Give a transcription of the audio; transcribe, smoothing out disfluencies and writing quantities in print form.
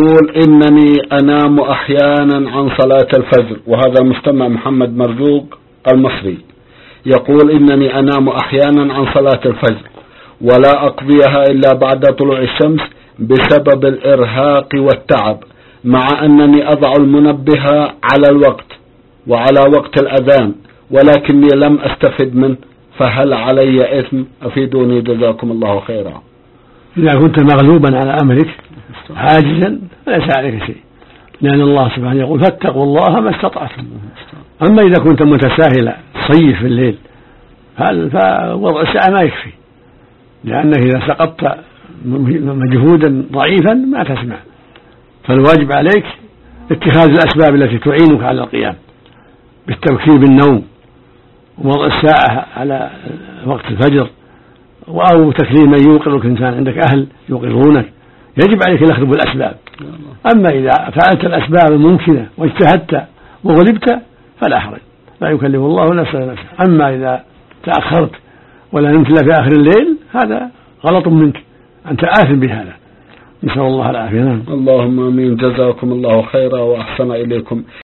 يقول إنني أنام أحيانا عن صلاة الفجر، وهذا المستمع محمد مرزوق المصري يقول إنني أنام أحيانا عن صلاة الفجر ولا أقضيها إلا بعد طلوع الشمس بسبب الإرهاق والتعب، مع أنني أضع المنبه على الوقت وعلى وقت الأذان ولكني لم أستفد منه، فهل علي إثم؟ أفيدوني جزاكم الله خيرا. إذا كنت مغلوبا على أمرك عاجزا فليس عليك شيء، لأن الله سبحانه يقول فاتقوا الله ما استطعتم. أما إذا كنت متساهلا صيف في الليل فوضع الساعة ما يكفي، لأنك إذا سقطت مجهودا ضعيفا ما تسمع، فالواجب عليك اتخاذ الأسباب التي تعينك على القيام بالتبكير بالنوم ووضع الساعة على وقت الفجر أو تكليم من يوقظك إن كان عندك أهل يوقظونك. يجب عليك الأخذ بالأسباب. أما إذا فعلت الأسباب الممكنة واجتهدت وغلبت فلا حرج، لا يكلف الله نفسا نفسا. أما إذا تأخرت ولا نمت إلا في آخر الليل هذا غلط منك، أنت آثم بهذا، نسأل الله العافية. اللهم آمين. جزاكم الله خيرا وأحسن إليكم.